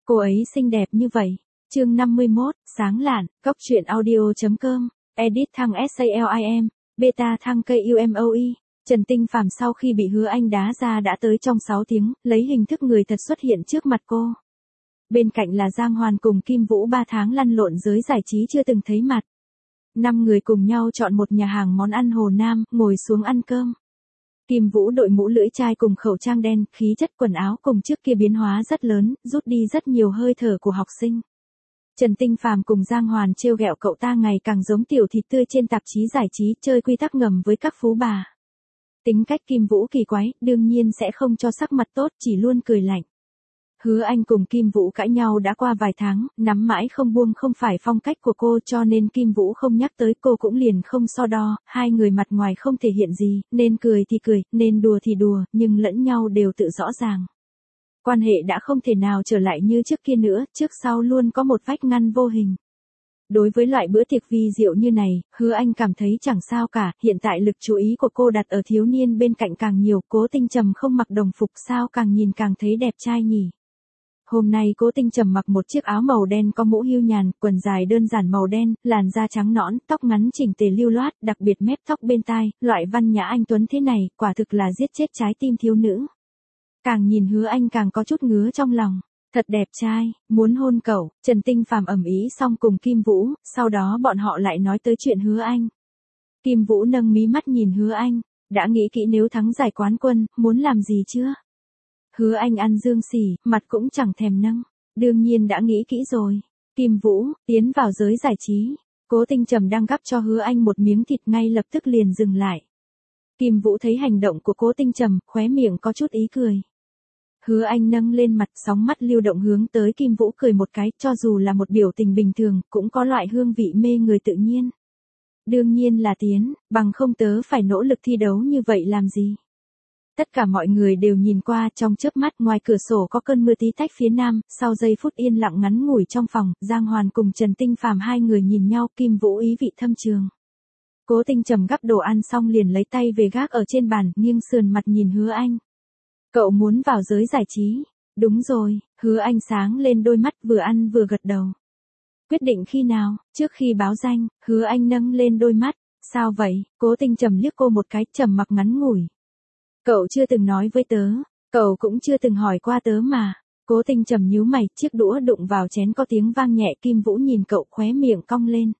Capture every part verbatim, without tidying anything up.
Cô ấy xinh đẹp như vậy. Chương năm mươi mốt, sáng lạn, cóc truyện audio.com, edit thăng SALIM, beta thăng KUMOE. Trần Tinh Phàm sau khi bị Hứa Anh đá ra đã tới trong sáu tiếng, lấy hình thức người thật xuất hiện trước mặt cô. Bên cạnh là Giang Hoàn cùng Kim Vũ ba tháng lăn lộn giới giải trí chưa từng thấy mặt. Năm người cùng nhau chọn một nhà hàng món ăn Hồ Nam, ngồi xuống ăn cơm. Kim Vũ đội mũ lưỡi chai cùng khẩu trang đen, khí chất quần áo cùng trước kia biến hóa rất lớn, rút đi rất nhiều hơi thở của học sinh. Trần Tinh Phàm cùng Giang Hoàn trêu ghẹo cậu ta ngày càng giống tiểu thịt tươi trên tạp chí giải trí, chơi quy tắc ngầm với các phú bà. Tính cách Kim Vũ kỳ quái, đương nhiên sẽ không cho sắc mặt tốt, chỉ luôn cười lạnh. Hứa Anh cùng Kim Vũ cãi nhau đã qua vài tháng, nắm mãi không buông không phải phong cách của cô, cho nên Kim Vũ không nhắc tới, cô cũng liền không so đo, hai người mặt ngoài không thể hiện gì, nên cười thì cười, nên đùa thì đùa, nhưng lẫn nhau đều tự rõ ràng. Quan hệ đã không thể nào trở lại như trước kia nữa, trước sau luôn có một vách ngăn vô hình. Đối với loại bữa tiệc vi diệu như này, Hứa Anh cảm thấy chẳng sao cả, hiện tại lực chú ý của cô đặt ở thiếu niên bên cạnh càng nhiều, Cố Tinh Trầm không mặc đồng phục sao càng nhìn càng thấy đẹp trai nhỉ. Hôm nay Cố Tinh Trầm mặc một chiếc áo màu đen có mũ hưu nhàn, quần dài đơn giản màu đen, làn da trắng nõn, tóc ngắn chỉnh tề lưu loát, đặc biệt mép tóc bên tai, loại văn nhã anh tuấn thế này, quả thực là giết chết trái tim thiếu nữ. Càng nhìn Hứa Anh càng có chút ngứa trong lòng. Thật đẹp trai, muốn hôn cậu. Trần Tinh Phàm ầm ĩ xong cùng Kim Vũ, sau đó bọn họ lại nói tới chuyện Hứa Anh. Kim Vũ nâng mí mắt nhìn Hứa Anh, đã nghĩ kỹ nếu thắng giải quán quân, muốn làm gì chưa? Hứa Anh ăn dương xỉ, mặt cũng chẳng thèm nâng. Đương nhiên đã nghĩ kỹ rồi. Kim Vũ, tiến vào giới giải trí. Cố Tinh Trầm đang gắp cho Hứa Anh một miếng thịt ngay lập tức liền dừng lại. Kim Vũ thấy hành động của Cố Tinh Trầm, khóe miệng có chút ý cười. Hứa Anh nâng lên mặt, sóng mắt lưu động hướng tới Kim Vũ cười một cái, cho dù là một biểu tình bình thường, cũng có loại hương vị mê người tự nhiên. Đương nhiên là tiến, bằng không tớ phải nỗ lực thi đấu như vậy làm gì. Tất cả mọi người đều nhìn qua, trong chớp mắt ngoài cửa sổ có cơn mưa tí tách phía nam, sau giây phút yên lặng ngắn ngủi trong phòng, Giang Hoàn cùng Trần Tinh Phàm hai người nhìn nhau, Kim Vũ ý vị thâm trường. Cố Tinh Trầm gắp đồ ăn xong liền lấy tay về gác ở trên bàn, nghiêng sườn mặt nhìn Hứa Anh. Cậu muốn vào giới giải trí? Đúng rồi, Hứa Anh sáng lên đôi mắt vừa ăn vừa gật đầu. Quyết định khi nào? Trước khi báo danh. Hứa Anh nâng lên đôi mắt. Sao vậy? Cố Tinh Trầm liếc cô một cái, trầm mặc ngắn ngủi. Cậu chưa từng nói với tớ, cậu cũng chưa từng hỏi qua tớ mà. Cố Tinh Trầm nhíu mày, chiếc đũa đụng vào chén có tiếng vang nhẹ, Kim Vũ nhìn cậu khóe miệng cong lên.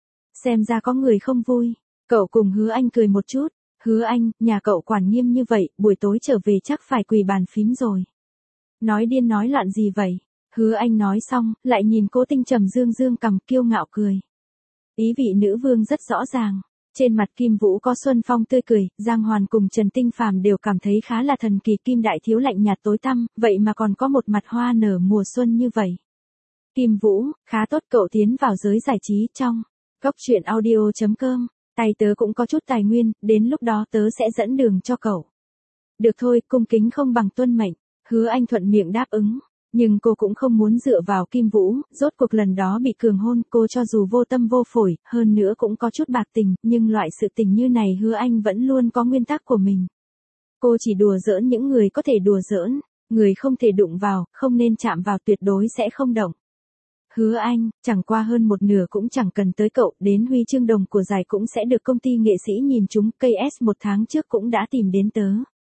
Xem ra có người không vui. Cậu cùng Hứa Anh cười một chút. Hứa Anh, nhà cậu quản nghiêm như vậy, buổi tối trở về chắc phải quỳ bàn phím rồi. Nói điên nói loạn gì vậy? Hứa Anh nói xong, lại nhìn Cố Tinh Trầm dương dương cằm kiêu ngạo cười. Ý vị nữ vương rất rõ ràng. Trên mặt Kim Vũ có xuân phong tươi cười, Giang Hoàn cùng Trần Tinh Phàm đều cảm thấy khá là thần kỳ, Kim Đại Thiếu lạnh nhạt tối tăm, vậy mà còn có một mặt hoa nở mùa xuân như vậy. Kim Vũ, khá tốt, cậu tiến vào giới giải trí trong cóc truyện audio.com. Tay tớ cũng có chút tài nguyên, đến lúc đó tớ sẽ dẫn đường cho cậu. Được thôi, cung kính không bằng tuân mệnh. Hứa Anh thuận miệng đáp ứng. Nhưng cô cũng không muốn dựa vào Kim Vũ, rốt cuộc lần đó bị cường hôn, cô cho dù vô tâm vô phổi, hơn nữa cũng có chút bạc tình, nhưng loại sự tình như này Hứa Anh vẫn luôn có nguyên tắc của mình. Cô chỉ đùa giỡn những người có thể đùa giỡn, người không thể đụng vào, không nên chạm vào tuyệt đối sẽ không động. Hứa Anh, chẳng qua hơn một nửa cũng chẳng cần tới cậu, đến huy chương đồng của giải cũng sẽ được công ty nghệ sĩ nhìn chúng, ca ét một tháng trước cũng đã tìm đến tớ.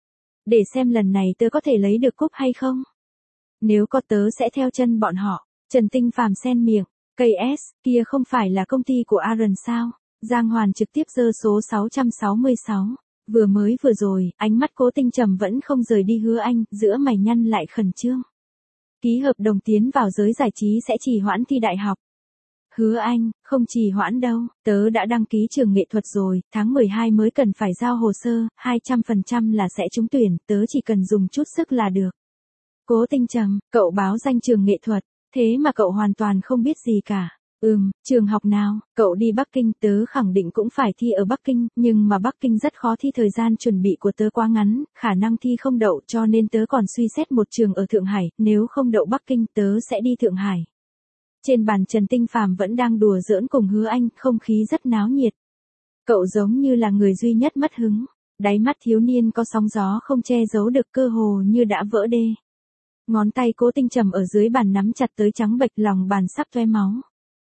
Để xem lần này tớ có thể lấy được cúp hay không? Nếu có tớ sẽ theo chân bọn họ. Trần Tinh Phàm xen miệng, ca ét, kia không phải là công ty của Aaron sao? Giang Hoàn trực tiếp giơ số sáu trăm sáu mươi sáu. Vừa mới vừa rồi, ánh mắt Cố Tinh Trầm vẫn không rời đi Hứa Anh, giữa mày nhăn lại khẩn trương. Ký hợp đồng tiến vào giới giải trí sẽ trì hoãn thi đại học. Hứa Anh, không trì hoãn đâu, tớ đã đăng ký trường nghệ thuật rồi, tháng mười hai mới cần phải giao hồ sơ, hai trăm phần trăm là sẽ trúng tuyển, tớ chỉ cần dùng chút sức là được. Cố Tinh Trầm, cậu báo danh trường nghệ thuật, thế mà cậu hoàn toàn không biết gì cả. Ừm, trường học nào, cậu đi Bắc Kinh, tớ khẳng định cũng phải thi ở Bắc Kinh, nhưng mà Bắc Kinh rất khó thi, thời gian chuẩn bị của tớ quá ngắn, khả năng thi không đậu, cho nên tớ còn suy xét một trường ở Thượng Hải, nếu không đậu Bắc Kinh tớ sẽ đi Thượng Hải. Trên bàn Trần Tinh Phàm vẫn đang đùa giỡn cùng Hứa Anh, không khí rất náo nhiệt. Cậu giống như là người duy nhất mất hứng, đáy mắt thiếu niên có sóng gió không che giấu được, cơ hồ như đã vỡ đê. Ngón tay Cố Tinh Trầm ở dưới bàn nắm chặt tới trắng bệch, lòng bàn sắp toe máu.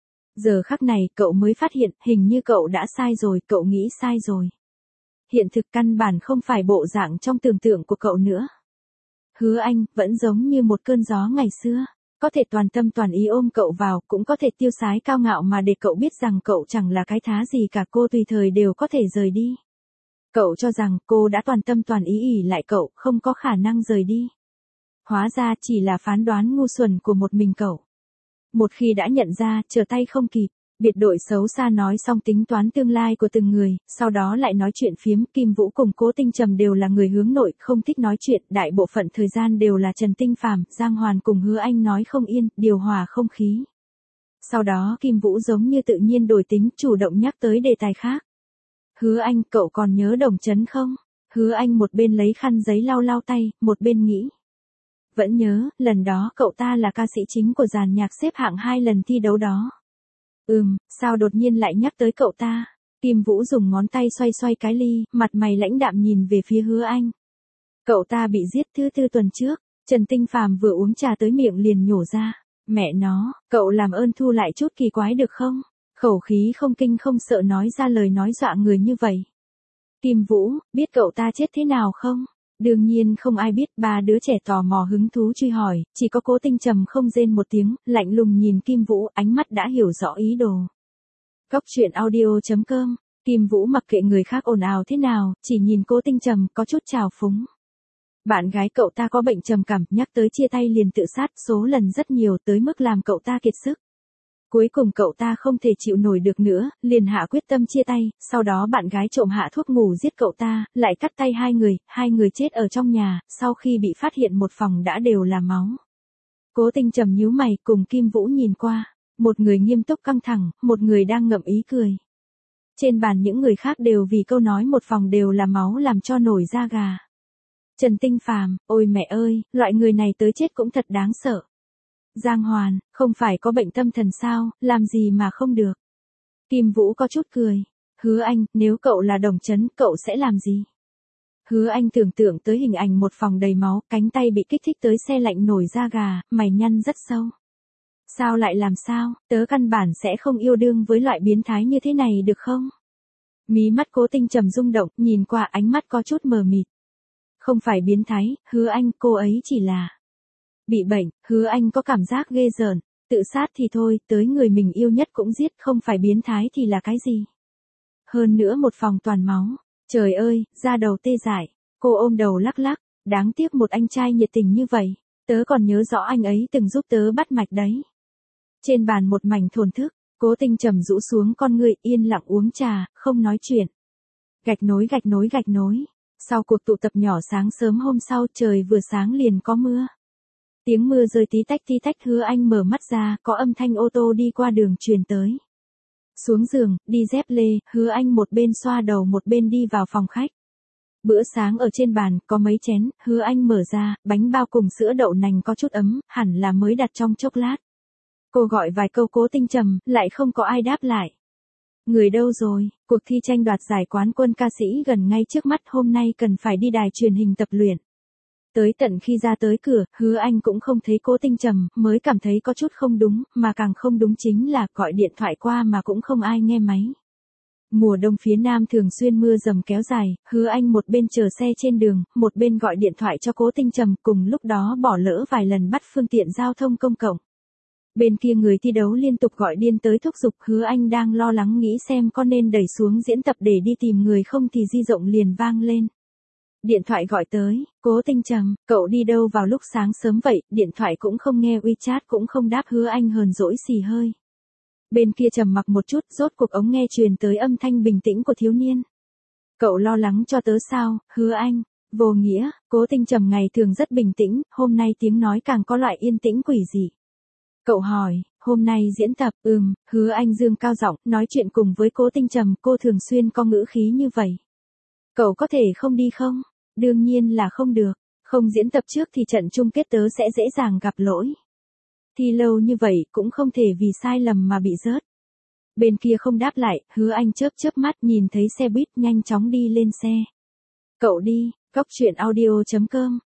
Giờ khắc này cậu mới phát hiện, hình như cậu đã sai rồi, cậu nghĩ sai rồi. Hiện thực căn bản không phải bộ dạng trong tưởng tượng của cậu nữa. Hứa Anh, vẫn giống như một cơn gió ngày xưa. Có thể toàn tâm toàn ý ôm cậu vào, cũng có thể tiêu sái cao ngạo mà để cậu biết rằng cậu chẳng là cái thá gì cả, cô tùy thời đều có thể rời đi. Cậu cho rằng cô đã toàn tâm toàn ý ỉ lại cậu, không có khả năng rời đi. Hóa ra chỉ là phán đoán ngu xuẩn của một mình cậu. Một khi đã nhận ra, trở tay không kịp. Biệt đội xấu xa nói xong tính toán tương lai của từng người, sau đó lại nói chuyện phiếm. Kim Vũ cùng Cố Tinh Trầm đều là người hướng nội, không thích nói chuyện, đại bộ phận thời gian đều là Trần Tinh Phàm, Giang Hoàn cùng Hứa Anh nói không yên, điều hòa không khí. Sau đó Kim Vũ giống như tự nhiên đổi tính, chủ động nhắc tới đề tài khác. Hứa Anh, cậu còn nhớ Đồng Chấn không? Hứa Anh một bên lấy khăn giấy lau lau tay, một bên nghĩ. Vẫn nhớ, lần đó cậu ta là ca sĩ chính của dàn nhạc xếp hạng hai lần thi đấu đó. Ừm, sao đột nhiên lại nhắc tới cậu ta? Kim Vũ dùng ngón tay xoay xoay cái ly, mặt mày lãnh đạm nhìn về phía Hứa Anh. Cậu ta bị giết thứ tư tuần trước, Trần Tinh Phàm vừa uống trà tới miệng liền nhổ ra. Mẹ nó, cậu làm ơn thu lại chút kỳ quái được không? Khẩu khí không kinh không sợ nói ra lời nói dọa người như vậy. Kim Vũ, biết cậu ta chết thế nào không? Đương nhiên không ai biết, ba đứa trẻ tò mò hứng thú truy hỏi, chỉ có Cố Tinh Trầm không rên một tiếng, lạnh lùng nhìn Kim Vũ, ánh mắt đã hiểu rõ ý đồ. Góc truyện audio chấm com, Kim Vũ mặc kệ người khác ồn ào thế nào, chỉ nhìn Cố Tinh Trầm có chút trào phúng. Bạn gái cậu ta có bệnh trầm cảm, nhắc tới chia tay liền tự sát, số lần rất nhiều tới mức làm cậu ta kiệt sức. Cuối cùng cậu ta không thể chịu nổi được nữa, liền hạ quyết tâm chia tay, sau đó bạn gái trộm hạ thuốc ngủ giết cậu ta, lại cắt tay hai người, hai người chết ở trong nhà, sau khi bị phát hiện một phòng đã đều là máu. Cố Tinh Trầm nhíu mày cùng Kim Vũ nhìn qua, một người nghiêm túc căng thẳng, một người đang ngậm ý cười. Trên bàn những người khác đều vì câu nói một phòng đều là máu làm cho nổi da gà. Trần Tinh Phàm, ôi mẹ ơi, loại người này tới chết cũng thật đáng sợ. Giang Hoàn, không phải có bệnh tâm thần sao, làm gì mà không được. Kim Vũ có chút cười. Hứa Anh, nếu cậu là Đồng Chấn, cậu sẽ làm gì? Hứa Anh tưởng tượng tới hình ảnh một phòng đầy máu, cánh tay bị kích thích tới xe lạnh nổi da gà, mày nhăn rất sâu. Sao lại làm sao, tớ căn bản sẽ không yêu đương với loại biến thái như thế này được không? Mí mắt Cố Tinh Trầm rung động, nhìn qua ánh mắt có chút mờ mịt. Không phải biến thái, Hứa Anh, cô ấy chỉ là bị bệnh. Hứa Anh có cảm giác ghê rợn, tự sát thì thôi, tới người mình yêu nhất cũng giết, không phải biến thái thì là cái gì? Hơn nữa một phòng toàn máu, trời ơi, da đầu tê dại, cô ôm đầu lắc lắc, đáng tiếc một anh trai nhiệt tình như vậy, tớ còn nhớ rõ anh ấy từng giúp tớ bắt mạch đấy. Trên bàn một mảnh thổn thức, Cố Tinh Trầm rũ xuống con ngươi, yên lặng uống trà, không nói chuyện. Gạch nối gạch nối gạch nối, sau cuộc tụ tập nhỏ sáng sớm hôm sau, trời vừa sáng liền có mưa. Tiếng mưa rơi tí tách tí tách. Hứa Anh mở mắt ra, có âm thanh ô tô đi qua đường truyền tới. Xuống giường, đi dép lê, Hứa Anh một bên xoa đầu một bên đi vào phòng khách. Bữa sáng ở trên bàn, có mấy chén, Hứa Anh mở ra, bánh bao cùng sữa đậu nành có chút ấm, hẳn là mới đặt trong chốc lát. Cô gọi vài câu Cố Tinh Trầm, lại không có ai đáp lại. Người đâu rồi, cuộc thi tranh đoạt giải quán quân ca sĩ gần ngay trước mắt, hôm nay cần phải đi đài truyền hình tập luyện. Tới tận khi ra tới cửa, Hứa Anh cũng không thấy Cố Tinh Trầm, mới cảm thấy có chút không đúng, mà càng không đúng chính là gọi điện thoại qua mà cũng không ai nghe máy. Mùa đông phía Nam thường xuyên mưa dầm kéo dài, Hứa Anh một bên chờ xe trên đường, một bên gọi điện thoại cho Cố Tinh Trầm, cùng lúc đó bỏ lỡ vài lần bắt phương tiện giao thông công cộng. Bên kia người thi đấu liên tục gọi điên tới thúc giục, Hứa Anh đang lo lắng nghĩ xem có nên đẩy xuống diễn tập để đi tìm người không thì di động liền vang lên. Điện thoại gọi tới, Cố Tinh Trầm, cậu đi đâu vào lúc sáng sớm vậy, điện thoại cũng không nghe, WeChat cũng không đáp. Hứa Anh hờn dỗi xì hơi. Bên kia trầm mặc một chút, rốt cuộc ống nghe truyền tới âm thanh bình tĩnh của thiếu niên. Cậu lo lắng cho tớ sao, Hứa Anh? Vô nghĩa, Cố Tinh Trầm ngày thường rất bình tĩnh, hôm nay tiếng nói càng có loại yên tĩnh quỷ dị. Cậu hỏi, hôm nay diễn tập, ừm, Hứa Anh dương cao giọng, nói chuyện cùng với Cố Tinh Trầm, cô thường xuyên có ngữ khí như vậy. Cậu có thể không đi không? Đương nhiên là không được, không diễn tập trước thì trận chung kết tớ sẽ dễ dàng gặp lỗi. Thi lâu như vậy cũng không thể vì sai lầm mà bị rớt. Bên kia không đáp lại, Hứa Anh chớp chớp mắt nhìn thấy xe buýt nhanh chóng đi lên xe. Cậu đi, góc truyện audio chấm com.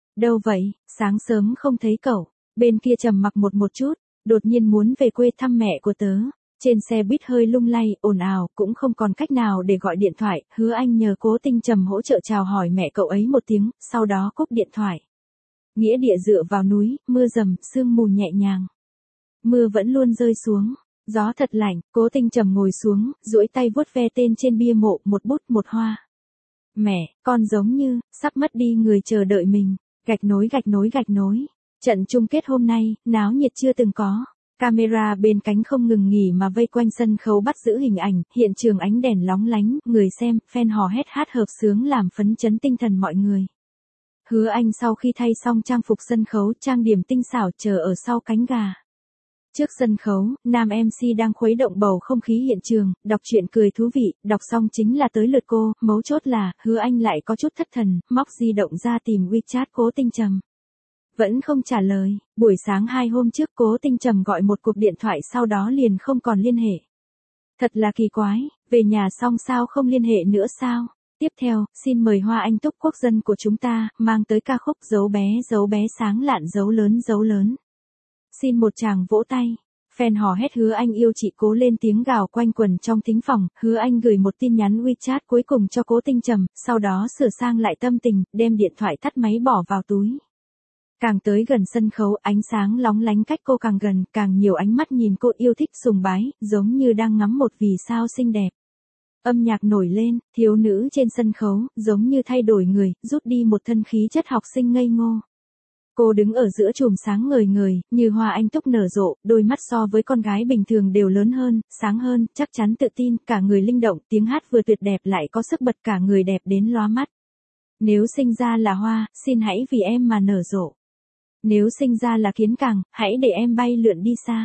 Đâu vậy, sáng sớm không thấy cậu. Bên kia trầm mặc một một chút, đột nhiên muốn về quê thăm mẹ của tớ. Trên xe buýt hơi lung lay, ồn ào, cũng không còn cách nào để gọi điện thoại, Hứa Anh nhờ Cố Tinh Trầm hỗ trợ chào hỏi mẹ cậu ấy một tiếng, sau đó cúp điện thoại. Nghĩa địa dựa vào núi, mưa rầm, sương mù nhẹ nhàng. Mưa vẫn luôn rơi xuống, gió thật lạnh, Cố Tinh Trầm ngồi xuống, duỗi tay vuốt ve tên trên bia mộ, một bút một hoa. Mẹ, con giống như, sắp mất đi người chờ đợi mình, gạch nối gạch nối gạch nối. Trận chung kết hôm nay, náo nhiệt chưa từng có. Camera bên cánh không ngừng nghỉ mà vây quanh sân khấu bắt giữ hình ảnh, hiện trường ánh đèn lóng lánh, người xem, fan hò hét hát hợp xướng làm phấn chấn tinh thần mọi người. Hứa Anh sau khi thay xong trang phục sân khấu, trang điểm tinh xảo chờ ở sau cánh gà. Trước sân khấu, nam em xê đang khuấy động bầu không khí hiện trường, đọc truyện cười thú vị, đọc xong chính là tới lượt cô, mấu chốt là, Hứa Anh lại có chút thất thần, móc di động ra tìm WeChat Cố Tinh Trầm. Vẫn không trả lời, buổi sáng hai hôm trước Cố Tinh Trầm gọi một cuộc điện thoại sau đó liền không còn liên hệ. Thật là kỳ quái, về nhà xong sao không liên hệ nữa sao? Tiếp theo, xin mời Hoa Anh Túc quốc dân của chúng ta, mang tới ca khúc Dấu bé dấu bé sáng lạn dấu lớn dấu lớn. Xin một tràng vỗ tay. Fan hò hét Hứa Anh yêu chị Cố lên tiếng gào quanh quần trong thính phòng, Hứa Anh gửi một tin nhắn WeChat cuối cùng cho Cố Tinh Trầm, sau đó sửa sang lại tâm tình, đem điện thoại tắt máy bỏ vào túi. Càng tới gần sân khấu, ánh sáng lóng lánh cách cô càng gần, càng nhiều ánh mắt nhìn cô yêu thích sùng bái, giống như đang ngắm một vì sao xinh đẹp. Âm nhạc nổi lên, thiếu nữ trên sân khấu, giống như thay đổi người, rút đi một thân khí chất học sinh ngây ngô. Cô đứng ở giữa chùm sáng ngời ngời, như hoa anh túc nở rộ, đôi mắt so với con gái bình thường đều lớn hơn, sáng hơn, chắc chắn tự tin, cả người linh động, tiếng hát vừa tuyệt đẹp lại có sức bật cả người đẹp đến lóa mắt. Nếu sinh ra là hoa, xin hãy vì em mà nở rộ. Nếu sinh ra là kiến càng, hãy để em bay lượn đi xa.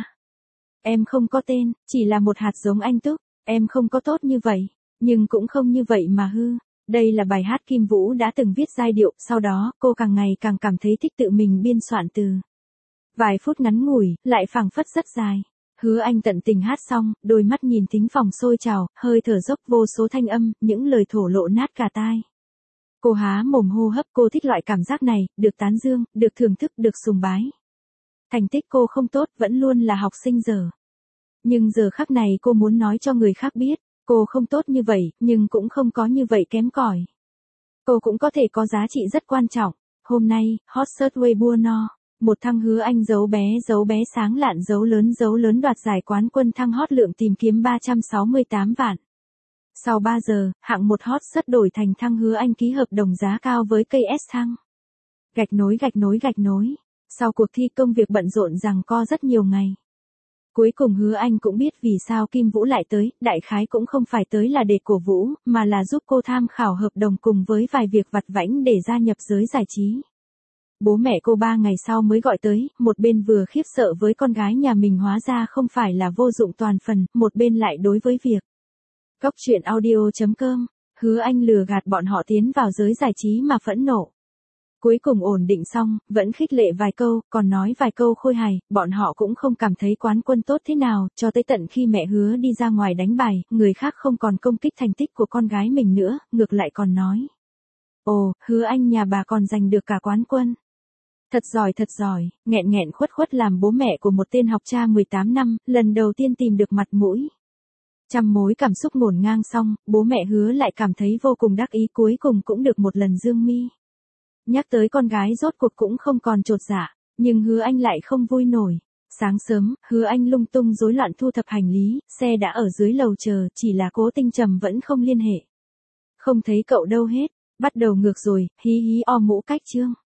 Em không có tên, chỉ là một hạt giống anh túc, em không có tốt như vậy, nhưng cũng không như vậy mà hư. Đây là bài hát Kim Vũ đã từng viết giai điệu, sau đó, cô càng ngày càng cảm thấy thích tự mình biên soạn từ. Vài phút ngắn ngủi, lại phảng phất rất dài. Hứa Anh tận tình hát xong, đôi mắt nhìn thính phòng sôi trào, hơi thở dốc vô số thanh âm, những lời thổ lộ nát cả tai. Cô há mồm hô hấp, cô thích loại cảm giác này, được tán dương, được thưởng thức, được sùng bái. Thành tích cô không tốt, vẫn luôn là học sinh dở. Nhưng giờ khắc này cô muốn nói cho người khác biết, cô không tốt như vậy, nhưng cũng không có như vậy kém cỏi. Cô cũng có thể có giá trị rất quan trọng. Hôm nay, hot search Weibo no, một thăng Hứa Anh dấu bé dấu bé sáng lạn dấu lớn dấu lớn đoạt giải quán quân thăng hot lượng tìm kiếm ba trăm sáu mươi tám vạn. Sau ba giờ, hạng một hot search đổi thành thăng Hứa Anh ký hợp đồng giá cao với cây ét thăng. Gạch nối gạch nối gạch nối. Sau cuộc thi công việc bận rộn giằng co rất nhiều ngày. Cuối cùng Hứa Anh cũng biết vì sao Kim Vũ lại tới, đại khái cũng không phải tới là để cổ vũ, mà là giúp cô tham khảo hợp đồng cùng với vài việc vặt vãnh để gia nhập giới giải trí. Bố mẹ cô ba ngày sau mới gọi tới, một bên vừa khiếp sợ với con gái nhà mình hóa ra không phải là vô dụng toàn phần, một bên lại đối với việc. Cóc truyện audio chấm com, Hứa Anh lừa gạt bọn họ tiến vào giới giải trí mà phẫn nộ. Cuối cùng ổn định xong, vẫn khích lệ vài câu, còn nói vài câu khôi hài, bọn họ cũng không cảm thấy quán quân tốt thế nào, cho tới tận khi mẹ Hứa đi ra ngoài đánh bài, người khác không còn công kích thành tích của con gái mình nữa, ngược lại còn nói. Ồ, Hứa Anh nhà bà còn giành được cả quán quân. Thật giỏi thật giỏi, nghẹn nghẹn khuất khuất làm bố mẹ của một tên học cha mười tám năm, lần đầu tiên tìm được mặt mũi. Trăm mối cảm xúc ngổn ngang xong, bố mẹ Hứa lại cảm thấy vô cùng đắc ý, cuối cùng cũng được một lần dương mi. Nhắc tới con gái rốt cuộc cũng không còn chột dạ, nhưng Hứa Anh lại không vui nổi. Sáng sớm, Hứa Anh lung tung rối loạn thu thập hành lý, xe đã ở dưới lầu chờ, chỉ là Cố Tinh Trầm vẫn không liên hệ. Không thấy cậu đâu hết, bắt đầu ngược rồi, hí hí o mũ cách chương.